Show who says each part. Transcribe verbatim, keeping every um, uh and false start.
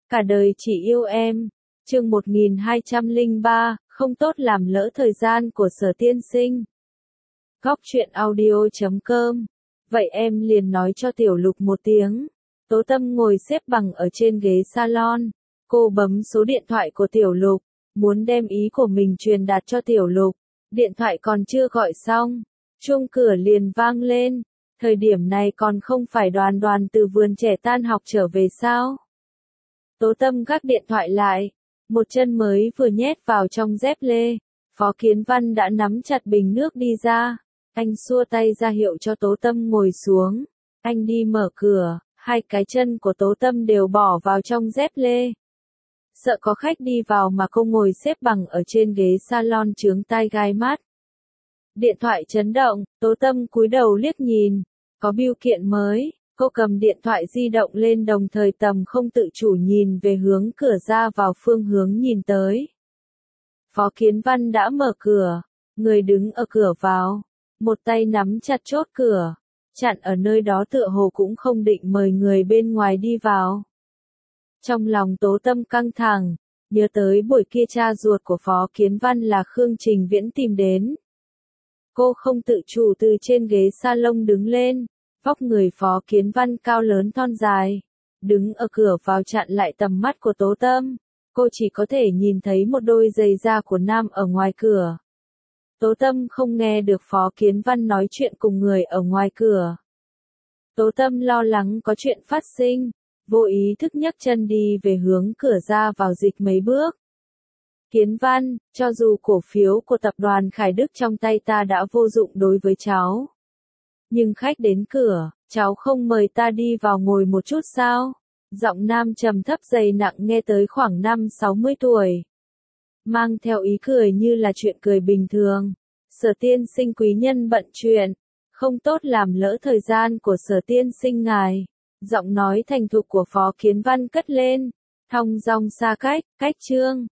Speaker 1: Cả đời chỉ yêu em. Chương một nghìn hai trăm lẻ ba, không tốt làm lỡ thời gian của Sở tiên sinh. Góc truyện audio chấm com. Vậy em liền nói cho Tiểu Lục một tiếng. Tố Tâm ngồi xếp bằng ở trên ghế salon. Cô bấm số điện thoại của Tiểu Lục, muốn đem ý của mình truyền đạt cho Tiểu Lục. Điện thoại còn chưa gọi xong, chuông cửa liền vang lên. Thời điểm này còn không phải Đoàn Đoàn từ vườn trẻ tan học trở về sao? Tố Tâm gác điện thoại lại, một chân mới vừa nhét vào trong dép lê. Phó Kiến Văn đã nắm chặt bình nước đi ra. Anh xua tay ra hiệu cho Tố Tâm ngồi xuống. Anh đi mở cửa, hai cái chân của Tố Tâm đều bỏ vào trong dép lê. Sợ có khách đi vào mà cô ngồi xếp bằng ở trên ghế salon chướng tai gai mắt. Điện thoại chấn động, Tố Tâm cúi đầu liếc nhìn, có bưu kiện mới. Cô cầm điện thoại di động lên đồng thời tầm không tự chủ nhìn về hướng cửa ra vào phương hướng nhìn tới. Phó Kiến Văn đã mở cửa, người đứng ở cửa vào, một tay nắm chặt chốt cửa, chặn ở nơi đó tựa hồ cũng không định mời người bên ngoài đi vào. Trong lòng Tố Tâm căng thẳng, nhớ tới buổi kia cha ruột của Phó Kiến Văn là Khương Trình Viễn tìm đến. Cô không tự chủ từ trên ghế salon đứng lên. Vóc người Phó Kiến Văn cao lớn thon dài, đứng ở cửa vào chặn lại tầm mắt của Tố Tâm. Cô chỉ có thể nhìn thấy một đôi giày da của nam ở ngoài cửa. Tố Tâm không nghe được Phó Kiến Văn nói chuyện cùng người ở ngoài cửa. Tố Tâm lo lắng có chuyện phát sinh, vô ý thức nhấc chân đi về hướng cửa ra vào dịch mấy bước. Kiến Văn, cho dù cổ phiếu của tập đoàn Khải Đức trong tay ta đã vô dụng đối với cháu. Nhưng khách đến cửa, cháu không mời ta đi vào ngồi một chút sao? Giọng nam trầm thấp dày nặng nghe tới khoảng năm sáu mươi tuổi. Mang theo ý cười như là chuyện cười bình thường. Sở tiên sinh quý nhân bận chuyện, không tốt làm lỡ thời gian của Sở tiên sinh ngài. Giọng nói thành thục của Phó Kiến Văn cất lên, thong dong xa cách, cách chương.